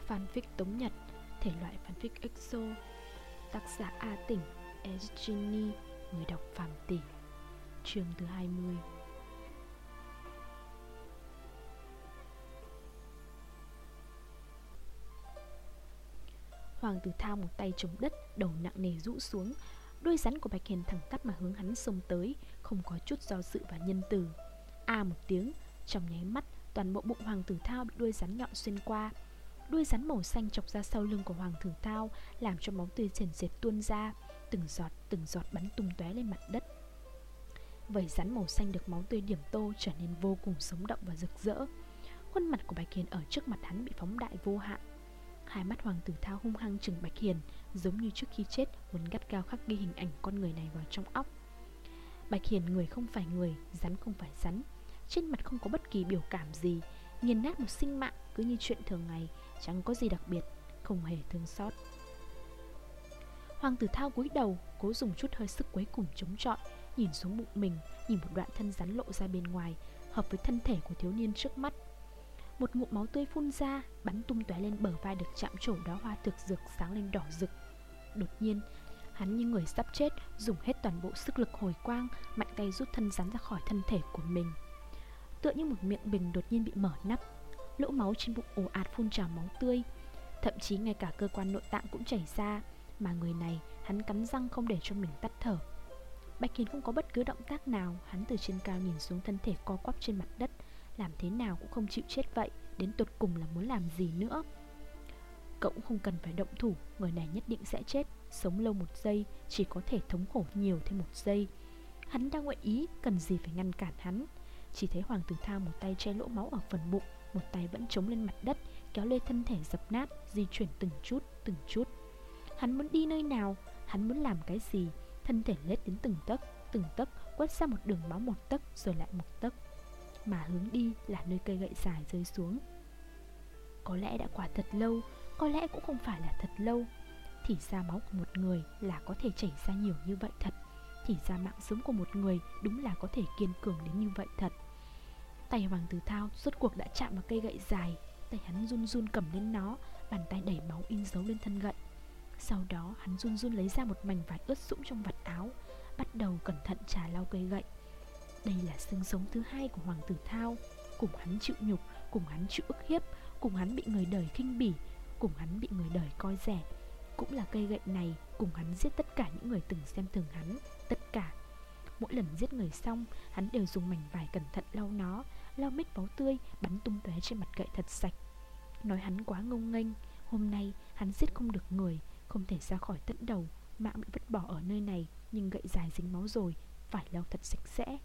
Fanfic Tống Nhật, thể loại fanfic EXO. Tác giả A Tỉnh, Genie, người đọc Phạm Tỷ. Chương thứ 20. Hoàng Tử Thao một tay chống đất, đầu nặng nề rũ xuống. Đuôi rắn của Bạch Hiền thẳng tắp mà hướng hắn xông tới, không có chút do dự và nhân từ. A một tiếng, trong nháy mắt, toàn bộ bụng Hoàng Tử Thao bị đuôi rắn nhọn xuyên qua. Đuôi rắn màu xanh chọc ra sau lưng của Hoàng Tử Thao, làm cho máu tươi rền rệt tuôn ra, từng giọt bắn tung tóe lên mặt đất. Vảy rắn màu xanh được máu tươi điểm tô trở nên vô cùng sống động và rực rỡ. Khuôn mặt của Bạch Hiền ở trước mặt hắn bị phóng đại vô hạn. Hai mắt Hoàng Tử Thao hung hăng trừng Bạch Hiền, giống như trước khi chết muốn gắt gao khắc ghi hình ảnh con người này vào trong óc. Bạch Hiền người không phải người, rắn không phải rắn, trên mặt không có bất kỳ biểu cảm gì, nghiền nát một sinh mạng cứ như chuyện thường ngày, chẳng có gì đặc biệt, không hề thương xót. Hoàng Tử Thao cúi đầu, cố dùng chút hơi sức cuối cùng chống chọi, nhìn xuống bụng mình, nhìn một đoạn thân rắn lộ ra bên ngoài, hợp với thân thể của thiếu niên trước mắt. Một ngụm máu tươi phun ra, bắn tung tóe lên bờ vai được chạm trổ đóa hoa thực dược sáng lên đỏ rực. Đột nhiên, hắn như người sắp chết, dùng hết toàn bộ sức lực hồi quang, mạnh tay rút thân rắn ra khỏi thân thể của mình. Tựa như một miệng bình đột nhiên bị mở nắp, lỗ máu trên bụng ồ ạt phun trào máu tươi, thậm chí ngay cả cơ quan nội tạng cũng chảy ra. Mà người này, hắn cắn răng không để cho mình tắt thở. Bạch Hiền không có bất cứ động tác nào. Hắn từ trên cao nhìn xuống thân thể co quắp trên mặt đất, làm thế nào cũng không chịu chết vậy. Đến tột cùng là muốn làm gì nữa? Cậu cũng không cần phải động thủ, người này nhất định sẽ chết. Sống lâu một giây, chỉ có thể thống khổ nhiều thêm một giây. Hắn đang nguyện ý, cần gì phải ngăn cản hắn. Chỉ thấy Hoàng Tử Thao một tay che lỗ máu ở phần bụng, một tay vẫn chống lên mặt đất, kéo lê thân thể dập nát, di chuyển từng chút. Hắn muốn đi nơi nào, hắn muốn làm cái gì? Thân thể lết đến từng tấc, quét ra một đường máu một tấc rồi lại một tấc. Mà hướng đi là nơi cây gậy dài rơi xuống. Có lẽ đã qua thật lâu, có lẽ cũng không phải là thật lâu. Thì ra máu của một người là có thể chảy ra nhiều như vậy thật. Thì ra mạng sống của một người đúng là có thể kiên cường đến như vậy thật. Tay Hoàng Tử Thao rốt cuộc đã chạm vào cây gậy dài. Tay hắn run run cầm lên nó, bàn tay đẩy máu in dấu lên thân gậy. Sau đó hắn run run lấy ra một mảnh vải ướt sũng trong vạt áo, bắt đầu cẩn thận chà lau cây gậy. Đây là xương sống thứ hai của Hoàng Tử Thao. Cùng hắn chịu nhục, cùng hắn chịu ức hiếp, cùng hắn bị người đời khinh bỉ, cùng hắn bị người đời coi rẻ. Cũng là cây gậy này cùng hắn giết tất cả những người từng xem thường hắn. Tất cả. Mỗi lần giết người xong, hắn đều dùng mảnh vải cẩn thận lau nó, lau mít máu tươi bắn tung tóe trên mặt gậy thật sạch. Nói hắn quá ngông nghênh. Hôm nay hắn giết không được người, không thể ra khỏi tận đầu, mạng bị vứt bỏ ở nơi này. Nhưng gậy dài dính máu rồi, phải lau thật sạch sẽ.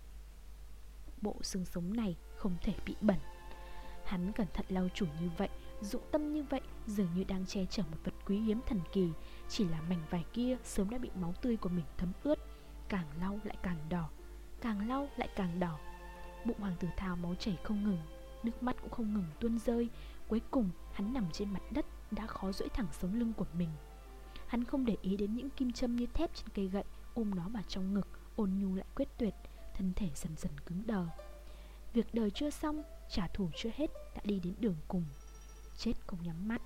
Bộ xương sống này không thể bị bẩn. Hắn cẩn thận lau chùi như vậy, dụng tâm như vậy, dường như đang che chở một vật quý hiếm thần kỳ. Chỉ là mảnh vải kia sớm đã bị máu tươi của mình thấm ướt. Càng lau lại càng đỏ, càng lau lại càng đỏ. Bụng Hoàng Tử Thao máu chảy không ngừng, nước mắt cũng không ngừng tuôn rơi. Cuối cùng hắn nằm trên mặt đất, đã khó duỗi thẳng sống lưng của mình. Hắn không để ý đến những kim châm như thép trên cây gậy, ôm nó vào trong ngực, ôn nhu lại quyết tuyệt. Thân thể dần dần cứng đờ. Việc đời chưa xong, trả thù chưa hết, đã đi đến đường cùng. Chết không nhắm mắt.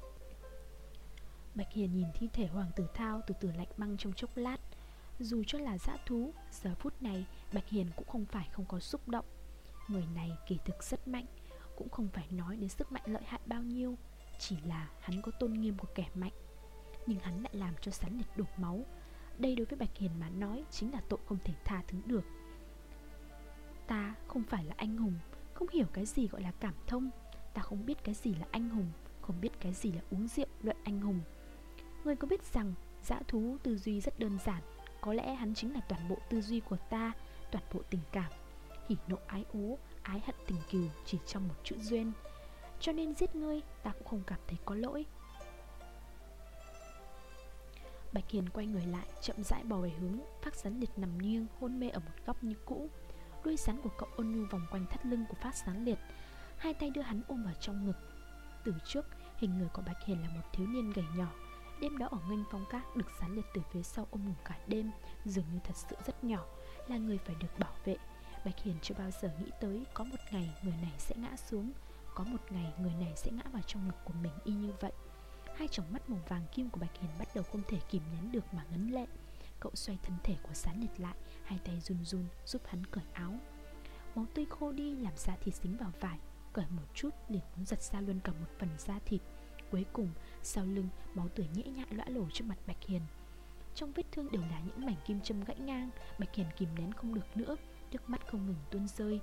Bạch Hiền nhìn thi thể Hoàng Tử Thao từ từ lạnh băng trong chốc lát. Dù cho là dã thú, giờ phút này Bạch Hiền cũng không phải không có xúc động. Người này kỳ thực rất mạnh, cũng không phải nói đến sức mạnh lợi hại bao nhiêu, chỉ là hắn có tôn nghiêm của kẻ mạnh. Nhưng hắn lại làm cho Sán Liệt đổ máu. Đây đối với Bạch Hiền mà nói chính là tội không thể tha thứ được. Ta không phải là anh hùng, không hiểu cái gì gọi là cảm thông. Ta không biết cái gì là anh hùng, không biết cái gì là uống rượu luận anh hùng. Ngươi có biết rằng dã thú tư duy rất đơn giản. Có lẽ hắn chính là toàn bộ tư duy của ta, toàn bộ tình cảm, hỉ nộ ái ố, ái hận tình cừu chỉ trong một chữ duyên. Cho nên giết ngươi ta cũng không cảm thấy có lỗi. Bạch Hiền quay người lại, chậm rãi bò về hướng Phác Sán Liệt nằm nghiêng hôn mê ở một góc như cũ. Đuôi rắn của cậu ôn nhu vòng quanh thắt lưng của Phác Sán Liệt, hai tay đưa hắn ôm vào trong ngực. Từ trước, hình người của Bạch Hiền là một thiếu niên gầy nhỏ. Đêm đó ở nghênh phong các được Sán Liệt từ phía sau ôm ngủ cả đêm, dường như thật sự rất nhỏ, là người phải được bảo vệ. Bạch Hiền chưa bao giờ nghĩ tới có một ngày người này sẽ ngã xuống. có một ngày người này sẽ ngã vào trong ngực của mình y như vậy. Hai tròng mắt màu vàng kim của Bạch Hiền bắt đầu không thể kìm nén được mà ngấn lệ. Cậu xoay thân thể của Sán Liệt lại, hai tay run run giúp hắn cởi áo. Máu tươi khô đi làm da thịt dính vào vải. Cởi một chút liền muốn giật ra luôn cả một phần da thịt. Cuối cùng sau lưng máu tươi nhễ nhại lõa lồ trước mặt Bạch Hiền. Trong vết thương đều là những mảnh kim châm gãy ngang. Bạch Hiền kìm nén không được nữa, nước mắt không ngừng tuôn rơi.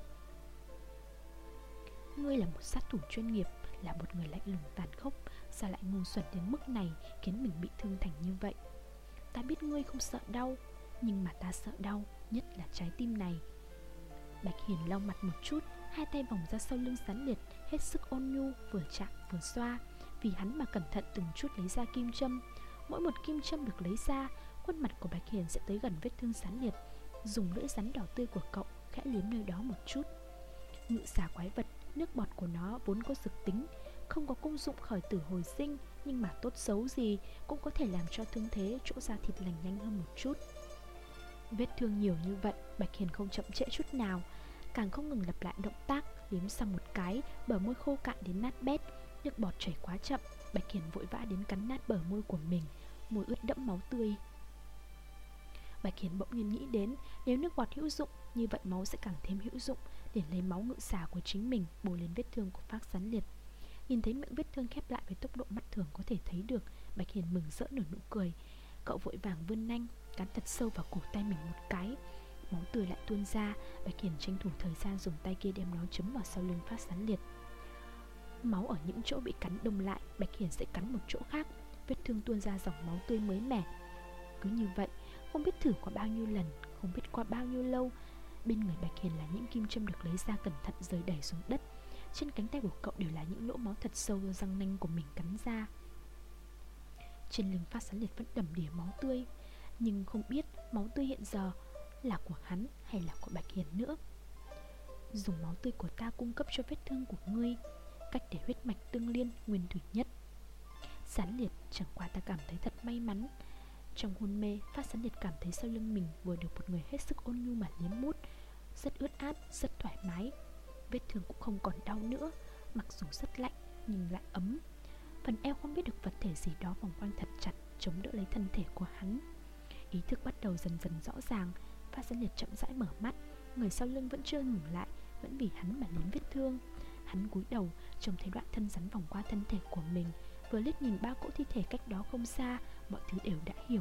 Ngươi là một sát thủ chuyên nghiệp, là một người lạnh lùng tàn khốc, sao lại ngu xuẩn đến mức này, khiến mình bị thương thành như vậy? Ta biết ngươi không sợ đau, nhưng mà ta sợ đau, nhất là trái tim này. Bạch Hiền lau mặt một chút, hai tay vòng ra sau lưng Sán Liệt, hết sức ôn nhu, vừa chạm vừa xoa. Vì hắn mà cẩn thận từng chút lấy ra kim châm. Mỗi một kim châm được lấy ra, khuôn mặt của Bạch Hiền sẽ tới gần vết thương Sán Liệt, dùng lưỡi rắn đỏ tươi của cậu khẽ liếm nơi đó một chút. Ngự xà quái vật, nước bọt của nó vốn có dược tính, không có công dụng khởi tử hồi sinh, nhưng mà tốt xấu gì cũng có thể làm cho thương thế chỗ da thịt lành nhanh hơn một chút. Vết thương nhiều như vậy, Bạch Hiền không chậm trễ chút nào, càng không ngừng lặp lại động tác, liếm xong một cái, bờ môi khô cạn đến nát bét. Nước bọt chảy quá chậm, Bạch Hiền vội vã đến cắn nát bờ môi của mình, môi ướt đẫm máu tươi. Bạch Hiền bỗng nhiên nghĩ đến, nếu nước bọt hữu dụng, như vậy máu sẽ càng thêm hữu dụng, liền lấy máu ngự xà của chính mình bôi lên vết thương của Phác Sán Liệt. Nhìn thấy miệng vết thương khép lại với tốc độ mắt thường có thể thấy được, Bạch Hiền mừng rỡ nở nụ cười. Cậu vội vàng vươn nanh, cắn thật sâu vào cổ tay mình một cái. Máu tươi lại tuôn ra, Bạch Hiền tranh thủ thời gian dùng tay kia đem nó chấm vào sau lưng Phác Sán Liệt. Máu ở những chỗ bị cắn đông lại, Bạch Hiền sẽ cắn một chỗ khác, vết thương tuôn ra dòng máu tươi mới mẻ. Cứ như vậy, không biết thử qua bao nhiêu lần, không biết qua bao nhiêu lâu, bên người Bạch Hiền là những kim châm được lấy ra cẩn thận rơi đẩy xuống đất. Trên cánh tay của cậu đều là những lỗ máu thật sâu do răng nanh của mình cắn ra. Trên lưng Phác Sán Liệt vẫn đầm đìa máu tươi, nhưng không biết máu tươi hiện giờ là của hắn hay là của Bạch Hiền nữa. Dùng máu tươi của ta cung cấp cho vết thương của ngươi, cách để huyết mạch tương liên nguyên thủy nhất. Sán Liệt, chẳng qua ta cảm thấy thật may mắn. Trong hôn mê, Phác Sán Liệt cảm thấy sau lưng mình vừa được một người hết sức ôn nhu mà liếm mút, rất ướt át, rất thoải mái. Vết thương cũng không còn đau nữa, mặc dù rất lạnh nhưng lại ấm. Phần eo không biết được vật thể gì đó vòng quanh thật chặt, chống đỡ lấy thân thể của hắn. Ý thức bắt đầu dần dần rõ ràng. Phác Sán Liệt chậm rãi mở mắt, người sau lưng vẫn chưa ngừng lại, vẫn vì hắn mà liếm vết thương. Hắn cúi đầu, trông thấy đoạn thân rắn vòng qua thân thể của mình, vừa liếc nhìn ba cỗ thi thể cách đó không xa, mọi thứ đều đã hiểu.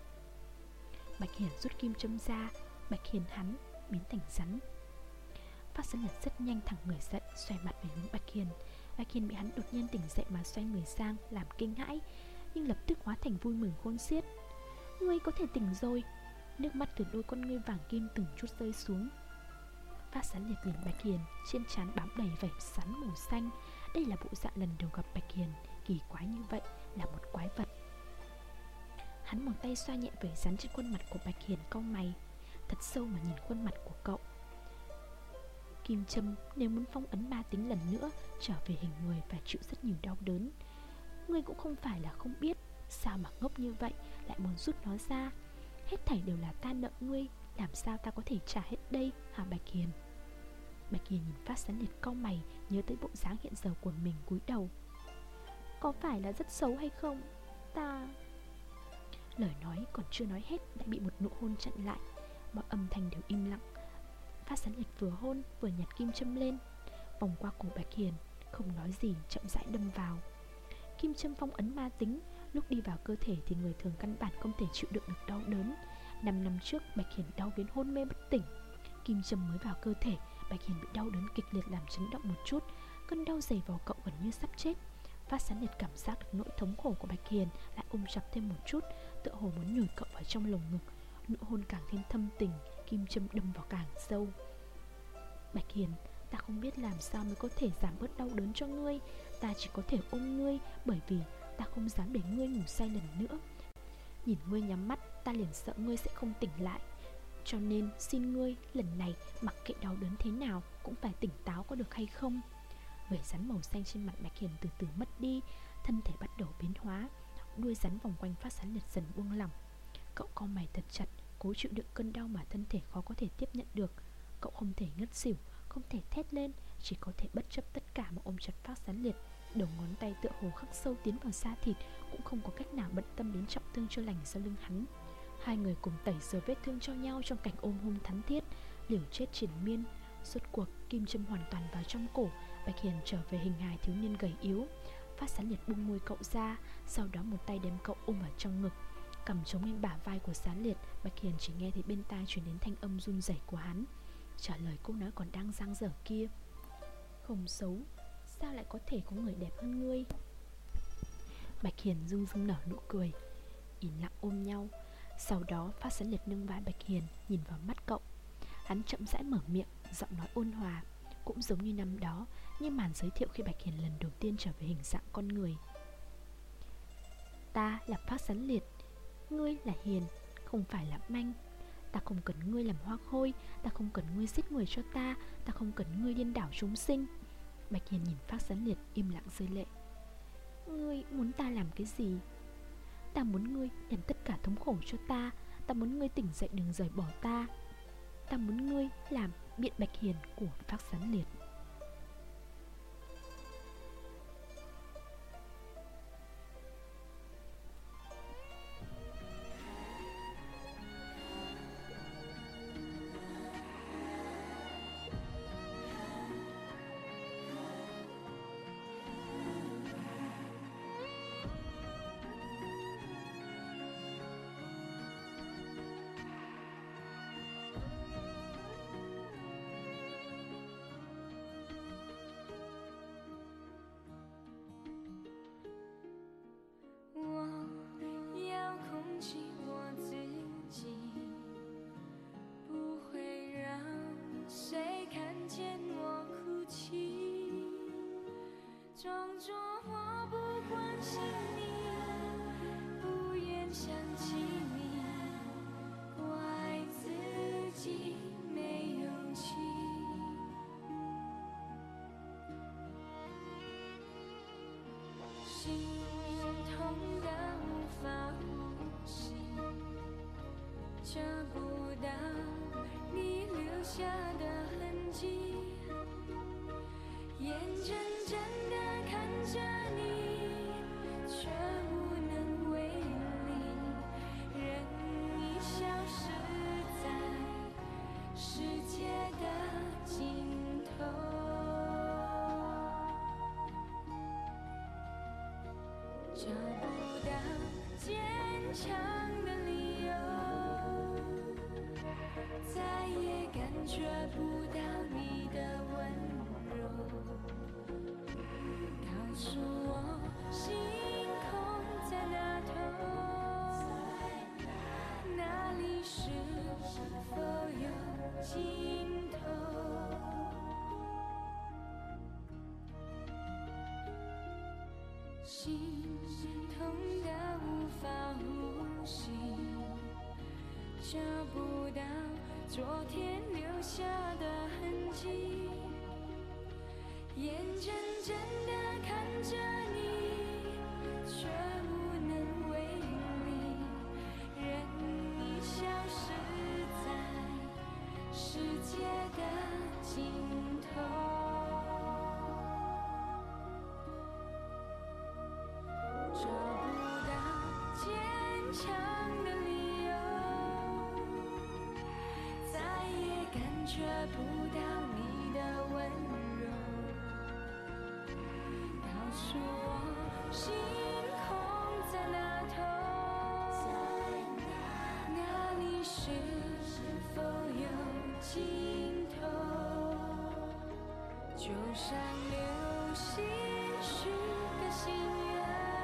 Bạch Hiền rút kim châm ra, Bạch Hiền hắn biến thành rắn. Phác Sán Liệt rất nhanh thẳng người dậy, xoay mặt về hướng Bạch Hiền. Bạch Hiền bị hắn đột nhiên tỉnh dậy mà xoay người sang, làm kinh hãi, nhưng lập tức hóa thành vui mừng khôn xiết. Ngươi có thể tỉnh rồi. Nước mắt từ đôi con ngươi vàng kim từng chút rơi xuống. Phác Sán Liệt nhìn Bạch Hiền, trên trán bám đầy vảy sắn màu xanh. Đây là bộ dạng lần đầu gặp Bạch Hiền, kỳ quái như vậy, là một quái vật. Hắn một tay xoa nhẹ vảy rắn trên khuôn mặt của Bạch Hiền, cau mày thật sâu mà nhìn khuôn mặt của cậu. Kim châm nếu muốn phong ấn ma tính lần nữa, trở về hình người phải chịu rất nhiều đau đớn. Ngươi cũng không phải là không biết, sao mà ngốc như vậy, lại muốn rút nó ra. Hết thảy đều là ta nợ ngươi, làm sao ta có thể trả hết đây hả Bạch Hiền? Bạch Hiền nhìn Phác Sán Liệt cau mày, nhớ tới bộ dáng hiện giờ của mình, cúi đầu. Có phải là rất xấu hay không? Ta... Lời nói còn chưa nói hết đã bị một nụ hôn chặn lại. Mọi âm thanh đều im lặng. Phác Sán Liệt vừa hôn vừa nhặt kim châm lên, vòng qua cổ Bạch Hiền, không nói gì, chậm rãi đâm vào. Kim châm phong ấn ma tính, lúc đi vào cơ thể thì người thường căn bản không thể chịu đựng được đau đớn. 5 năm trước Bạch Hiền đau đến hôn mê bất tỉnh. Kim châm mới vào cơ thể, Bạch Hiền bị đau đớn kịch liệt làm chấn động một chút, cơn đau dày vào cậu gần như sắp chết. Phác Sán Liệt cảm giác được nỗi thống khổ của Bạch Hiền, lại ôm chặt thêm một chút, tựa hồ muốn nhồi cậu vào trong lồng ngực. Nụ hôn càng thêm thâm tình, kim châm đâm vào càng sâu. Bạch Hiền, ta không biết làm sao mới có thể giảm bớt đau đớn cho ngươi. Ta chỉ có thể ôm ngươi, bởi vì ta không dám để ngươi ngủ say lần nữa. Nhìn ngươi nhắm mắt, ta liền sợ ngươi sẽ không tỉnh lại. Cho nên xin ngươi, lần này mặc kệ đau đớn thế nào cũng phải tỉnh táo, có được hay không? Vảy rắn màu xanh trên mặt Bạch Hiền từ từ mất đi, thân thể bắt đầu biến hóa. Đuôi rắn vòng quanh Phác Sán Liệt dần buông lỏng. Cậu cau mày thật chặt, cố chịu đựng cơn đau mà thân thể khó có thể tiếp nhận được. Cậu không thể ngất xỉu, không thể thét lên, chỉ có thể bất chấp tất cả mà ôm chặt Phác Sán Liệt. Đầu ngón tay tựa hồ khắc sâu tiến vào da thịt, cũng không có cách nào bận tâm đến trọng thương chưa lành sau lưng hắn. Hai người cùng tẩy rửa vết thương cho nhau trong cảnh ôm hôn thắm thiết, liều chết triền miên. Rốt cuộc kim châm hoàn toàn vào trong cổ, Bạch Hiền trở về hình hài thiếu niên gầy yếu. Phác Sán Liệt buông môi cậu ra, sau đó một tay đem cậu ôm vào trong ngực, cầm chống lên bả vai của Sán Liệt. Bạch Hiền chỉ nghe thấy bên tai truyền đến thanh âm run rẩy của hắn, trả lời câu nói còn đang dang dở kia: "Không xấu, sao lại có thể có người đẹp hơn ngươi?" Bạch Hiền rưng rưng nở nụ cười, im lặng ôm nhau. Sau đó Phác Sán Liệt nâng vai Bạch Hiền, nhìn vào mắt cậu. Hắn chậm rãi mở miệng, giọng nói ôn hòa, cũng giống như năm đó, như màn giới thiệu khi Bạch Hiền lần đầu tiên trở về hình dạng con người. "Ta là Phác Sán Liệt, ngươi là Hiền, không phải là Manh. Ta không cần ngươi làm hoa khôi, ta không cần ngươi giết người cho ta, ta không cần ngươi điên đảo chúng sinh." Bạch Hiền nhìn Phác Sán Liệt im lặng rơi lệ. "Ngươi muốn ta làm cái gì?" "Ta muốn ngươi đem tất cả thống khổ cho ta. Ta muốn ngươi tỉnh dậy đừng rời bỏ ta. Ta muốn ngươi làm biện Bạch Hiền của Phác Sán Liệt." 心痛得无法呼吸，找不到你留下的痕迹，眼睁睁地看着你，却无能为力，任你消失在世界的尽头。找不到坚强的理由，再也感觉不到你的温柔。告诉我，星空在哪头？哪里是否有尽头？心痛得无法呼吸，找不到昨天留下的痕迹，眼睁睁地看着你，却无能为力，任你消失在世界的尽头。找不到坚强的理由，再也感觉不到你的温柔。告诉我，星空在哪头？哪里是否有尽头？就像流星许个心愿，